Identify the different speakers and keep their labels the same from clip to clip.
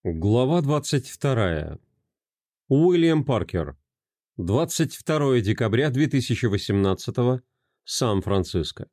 Speaker 1: Глава 22. Уильям Паркер. 22 декабря 2018. Сан-Франциско.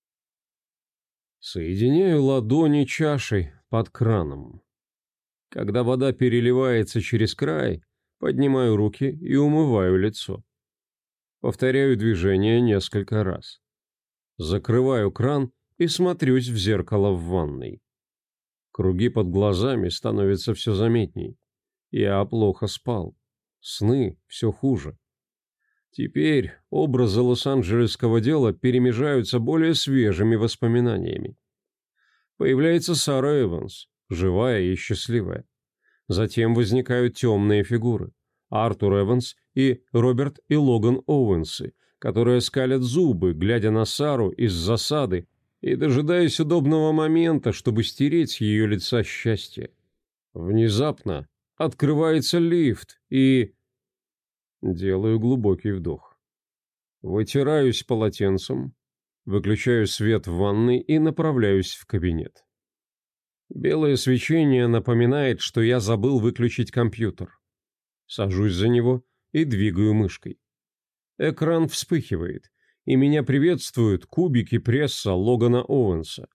Speaker 1: Соединяю ладони чашей под краном. Когда вода переливается через край, поднимаю руки и умываю лицо. Повторяю движение несколько раз. Закрываю кран и смотрюсь в зеркало в ванной. Круги под глазами становятся все заметней. Я плохо спал. Сны все хуже. Теперь образы лос-анджелесского дела перемежаются более свежими воспоминаниями. Появляется Сара Эванс, живая и счастливая. Затем возникают темные фигуры. Артур Эванс и Роберт и Логан Оуэнсы, которые скалят зубы, глядя на Сару из засады, и дожидаясь удобного момента, чтобы стереть с ее лица счастье. Внезапно открывается лифт, и... Делаю глубокий вдох. Вытираюсь полотенцем, выключаю свет в ванной и направляюсь в кабинет. Белое свечение напоминает, что я забыл выключить компьютер. Сажусь за него и двигаю мышкой. Экран вспыхивает, и меня приветствуют кубики пресса Логана Оуэнса.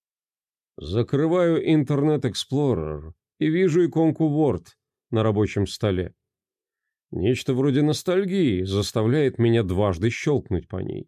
Speaker 1: Закрываю Internet Explorer и вижу иконку Word на рабочем столе. Нечто вроде ностальгии заставляет меня дважды щелкнуть по ней.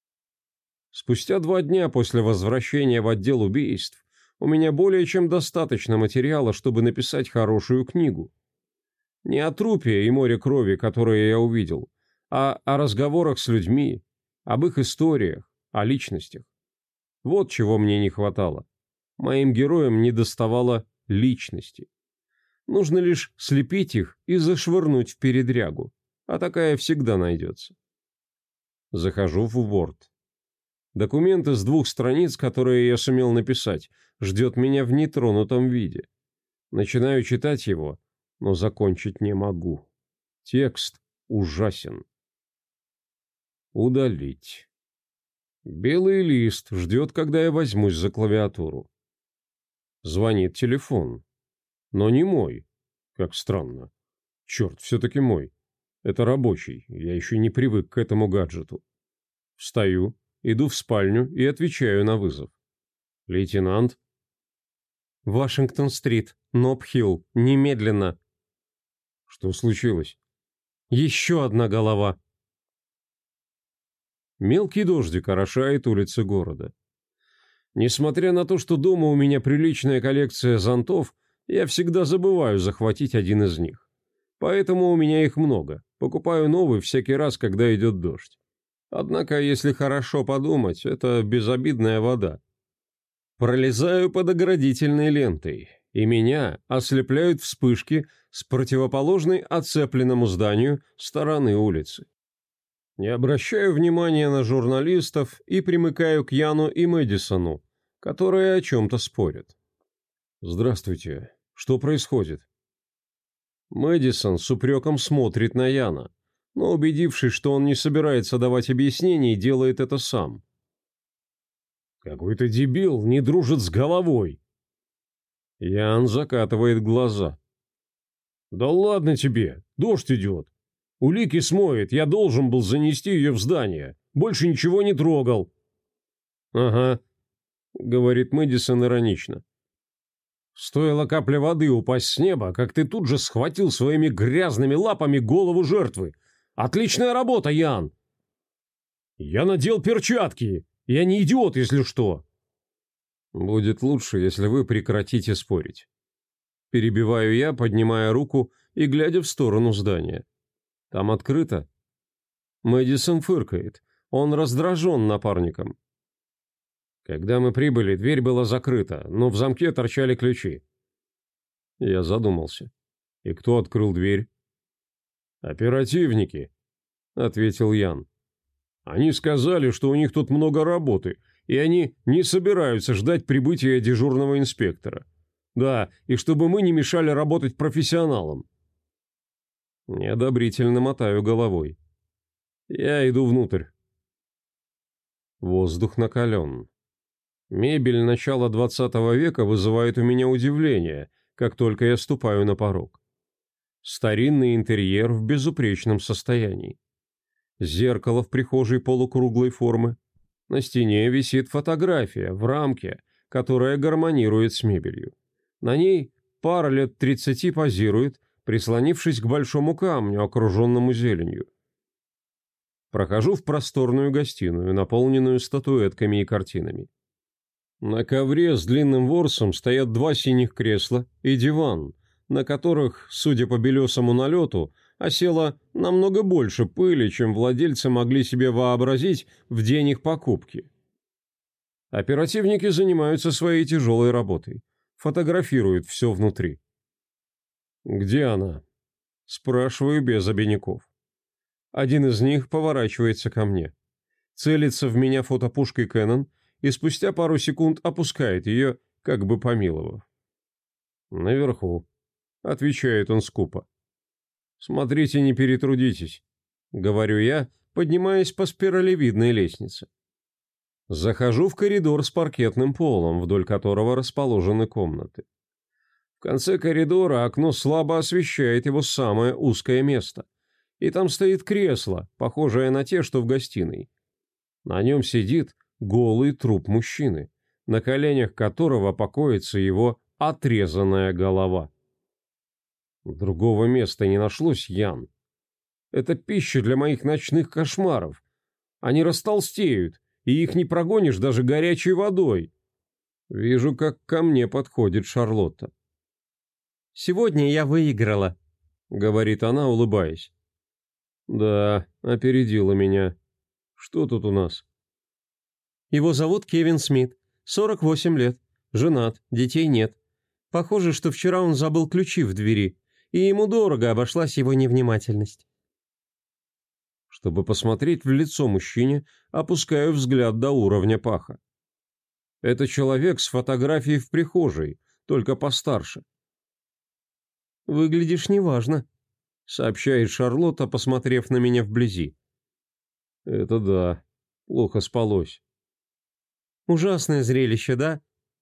Speaker 1: Спустя 2 дня после возвращения в отдел убийств у меня более чем достаточно материала, чтобы написать хорошую книгу. Не о трупе и море крови, которые я увидел, а о разговорах с людьми, об их историях, о личностях. Вот чего мне не хватало. Моим героям недоставало личности. Нужно лишь слепить их и зашвырнуть в передрягу, а такая всегда найдется. Захожу в Word. Документ из 2 страниц, которые я сумел написать, ждет меня в нетронутом виде. Начинаю читать его, но закончить не могу. Текст ужасен. Удалить. Белый лист ждет, когда я возьмусь за клавиатуру. Звонит телефон. Но не мой. Как странно. Черт, все-таки мой. Это рабочий, я еще не привык к этому гаджету. Встаю, иду в спальню и отвечаю на вызов. Лейтенант?
Speaker 2: Вашингтон-стрит, Ноб-Хилл, немедленно.
Speaker 1: Что случилось?
Speaker 2: Еще одна голова.
Speaker 1: Мелкий дождик орошает улицы города. Несмотря на то, что дома у меня приличная коллекция зонтов, я всегда забываю захватить один из них. Поэтому у меня их много. Покупаю новый всякий раз, когда идет дождь. Однако, если хорошо подумать, это безобидная вода. Пролезаю под оградительной лентой, и меня ослепляют вспышки с противоположной оцепленному зданию стороны улицы. Не обращаю внимания на журналистов и примыкаю к Яну и Мэдисону, которые о чем-то спорят. «Здравствуйте. Что происходит?» Мэдисон с упреком смотрит на Яна, но, убедившись, что он не собирается давать объяснений, делает это сам. «Какой-то дебил не дружит с головой!» Ян закатывает глаза. «Да ладно тебе, дождь идет. Улики смоет, я должен был занести ее в здание. Больше ничего не трогал». «Ага», — говорит Мэдисон иронично. «Стоило капле воды упасть с неба, как ты тут же схватил своими грязными лапами голову жертвы. Отличная работа, Ян!» «Я надел перчатки. Я не идиот, если что». «Будет лучше, если вы прекратите спорить». Перебиваю я, поднимая руку и глядя в сторону здания. «Там открыто?» Мэдисон фыркает. Он раздражен напарником. Когда мы прибыли, дверь была закрыта, но в замке торчали ключи. Я задумался. И кто открыл дверь? «Оперативники», — ответил Ян. «Они сказали, что у них тут много работы, и они не собираются ждать прибытия дежурного инспектора. Да, и чтобы мы не мешали работать профессионалам». Неодобрительно мотаю головой. Я иду внутрь. Воздух накален. Мебель начала 20 века вызывает у меня удивление, как только я ступаю на порог. Старинный интерьер в безупречном состоянии. Зеркало в прихожей полукруглой формы. На стене висит фотография в рамке, которая гармонирует с мебелью. На ней пара лет 30 позирует, прислонившись к большому камню, окруженному зеленью. Прохожу в просторную гостиную, наполненную статуэтками и картинами. На ковре с длинным ворсом стоят 2 синих кресла и диван, на которых, судя по белесому налету, осело намного больше пыли, чем владельцы могли себе вообразить в день их покупки. Оперативники занимаются своей тяжелой работой, фотографируют все внутри. «Где она?» – спрашиваю без обиняков. Один из них поворачивается ко мне, целится в меня фотопушкой Canon и спустя пару секунд опускает ее, как бы помиловав. «Наверху», — отвечает он скупо. «Смотрите, не перетрудитесь», — говорю я, поднимаясь по спиралевидной лестнице. Захожу в коридор с паркетным полом, вдоль которого расположены комнаты. В конце коридора окно слабо освещает его самое узкое место, и там стоит кресло, похожее на те, что в гостиной. На нем сидит голый труп мужчины, на коленях которого покоится его отрезанная голова. Другого места не нашлось, Ян. Это пища для моих ночных кошмаров. Они растолстеют, и их не прогонишь даже горячей водой. Вижу, как ко мне подходит Шарлотта.
Speaker 2: «Сегодня я выиграла», —
Speaker 1: говорит она, улыбаясь. «Да, опередила меня. Что тут у нас?»
Speaker 2: «Его зовут Кевин Смит, 48 лет, женат, детей нет. Похоже, что вчера он забыл ключи в двери, и ему дорого обошлась его невнимательность».
Speaker 1: Чтобы посмотреть в лицо мужчине, опускаю взгляд до уровня паха. Это человек с фотографией в прихожей, только постарше.
Speaker 2: «Выглядишь неважно»,
Speaker 1: — сообщает Шарлотта, посмотрев на меня вблизи. «Это да, плохо спалось».
Speaker 2: «Ужасное зрелище, да?»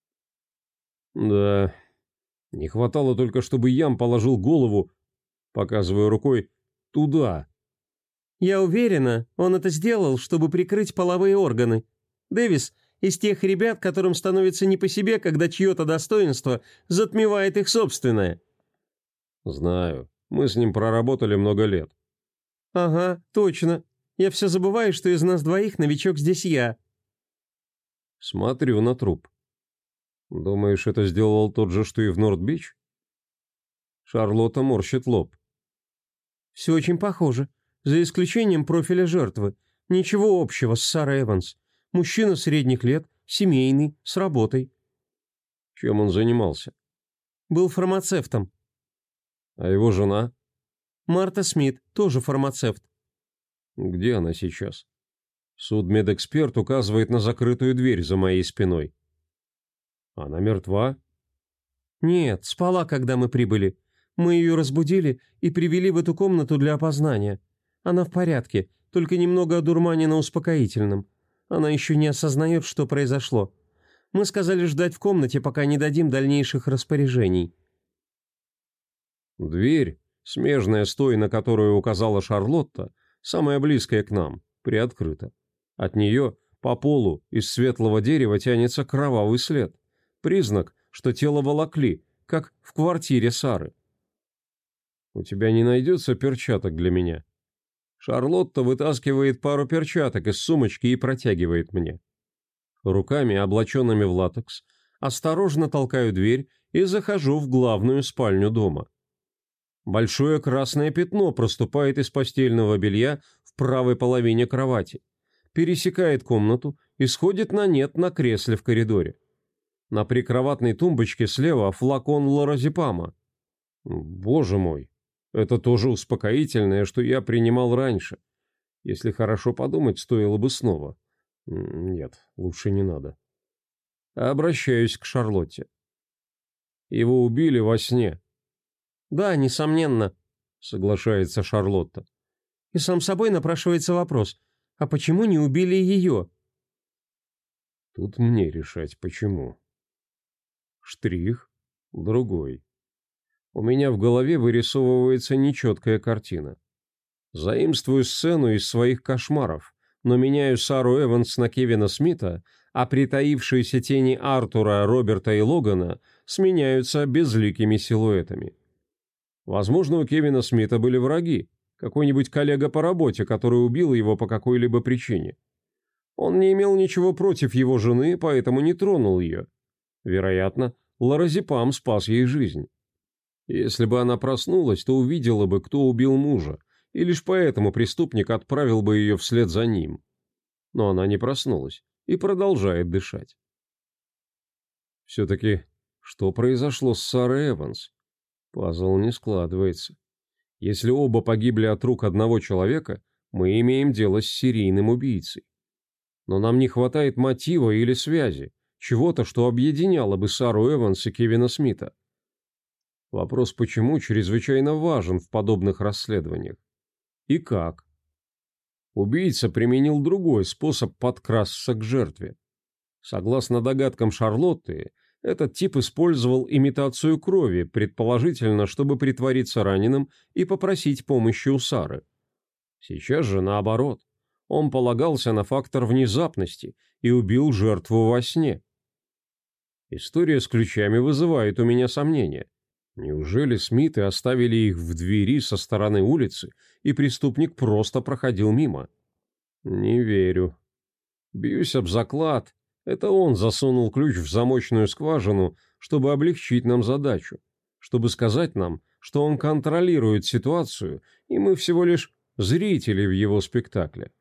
Speaker 1: «Да. Не хватало только, чтобы Ям положил голову, показывая рукой, туда».
Speaker 2: «Я уверена, он это сделал, чтобы прикрыть половые органы. Дэвис из тех ребят, которым становится не по себе, когда чье-то достоинство затмевает их собственное».
Speaker 1: «Знаю. Мы с ним проработали много лет».
Speaker 2: «Ага, точно. Я все забываю, что из нас двоих новичок здесь я».
Speaker 1: Смотрю на труп. «Думаешь, это сделал тот же, что и в Норт-Бич?» Шарлотта морщит лоб.
Speaker 2: «Все очень похоже. За исключением профиля жертвы. Ничего общего с Сарой Эванс. Мужчина средних лет, семейный, с работой».
Speaker 1: «Чем он занимался?»
Speaker 2: «Был фармацевтом».
Speaker 1: «А его жена?»
Speaker 2: «Марта Смит, тоже фармацевт».
Speaker 1: «Где она сейчас?» Судмедэксперт указывает на закрытую дверь за моей спиной. «Она мертва?»
Speaker 2: «Нет, спала, когда мы прибыли. Мы ее разбудили и привели в эту комнату для опознания. Она в порядке, только немного одурманена успокоительным. Она еще не осознает, что произошло. Мы сказали ждать в комнате, пока не дадим дальнейших распоряжений».
Speaker 1: Дверь, смежная с той, на которую указала Шарлотта, самая близкая к нам, приоткрыта. От нее по полу из светлого дерева тянется кровавый след. Признак, что тело волокли, как в квартире Сары. «У тебя не найдется перчаток для меня?» Шарлотта вытаскивает пару перчаток из сумочки и протягивает мне. Руками, облаченными в латекс, осторожно толкаю дверь и захожу в главную спальню дома. Большое красное пятно проступает из постельного белья в правой половине кровати, пересекает комнату и сходит на нет на кресле в коридоре. На прикроватной тумбочке слева флакон лоразепама. Боже мой, это тоже успокоительное, что я принимал раньше. Если хорошо подумать, стоило бы снова. Нет, лучше не надо. Обращаюсь к Шарлотте. Его убили во сне.
Speaker 2: «Да, несомненно», — соглашается
Speaker 1: Шарлотта.
Speaker 2: «И сам собой напрашивается вопрос, а почему не убили ее?»
Speaker 1: Тут мне решать, почему. Штрих, другой. У меня в голове вырисовывается нечеткая картина. Заимствую сцену из своих кошмаров, но меняю Сару Эванс на Кевина Смита, а притаившиеся тени Артура, Роберта и Логана сменяются безликими силуэтами. Возможно, у Кевина Смита были враги, какой-нибудь коллега по работе, который убил его по какой-либо причине. Он не имел ничего против его жены, поэтому не тронул ее. Вероятно, лоразепам спас ей жизнь. Если бы она проснулась, то увидела бы, кто убил мужа, и лишь поэтому преступник отправил бы ее вслед за ним. Но она не проснулась и продолжает дышать. Все-таки, что произошло с Сарой Эванс? Пазл не складывается. Если оба погибли от рук одного человека, мы имеем дело с серийным убийцей. Но нам не хватает мотива или связи, чего-то, что объединяло бы Сару Эванс и Кевина Смита. Вопрос «почему» чрезвычайно важен в подобных расследованиях. И как? Убийца применил другой способ подкрасться к жертве. Согласно догадкам Шарлотты, этот тип использовал имитацию крови, предположительно, чтобы притвориться раненым и попросить помощи у Сары. Сейчас же наоборот. Он полагался на фактор внезапности и убил жертву во сне. История с ключами вызывает у меня сомнения. Неужели Смиты оставили их в двери со стороны улицы, и преступник просто проходил мимо? Не верю. Бьюсь об заклад. Это он засунул ключ в замочную скважину, чтобы облегчить нам задачу, чтобы сказать нам, что он контролирует ситуацию, и мы всего лишь зрители в его спектакле.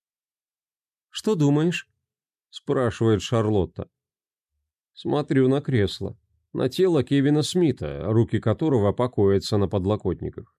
Speaker 2: «Что думаешь?» – спрашивает Шарлотта.
Speaker 1: Смотрю на кресло, на тело Кевина Смита, руки которого покоятся на подлокотниках.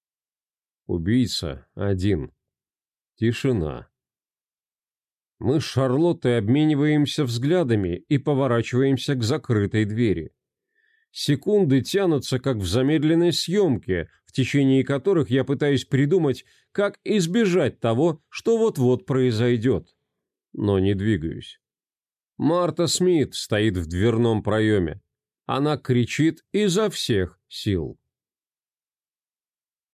Speaker 1: Убийца один. Тишина. Мы с Шарлоттой обмениваемся взглядами и поворачиваемся к закрытой двери. Секунды тянутся, как в замедленной съемке, в течение которых я пытаюсь придумать, как избежать того, что вот-вот произойдет. Но не двигаюсь. Марта Смит стоит в дверном проеме. Она кричит изо всех сил.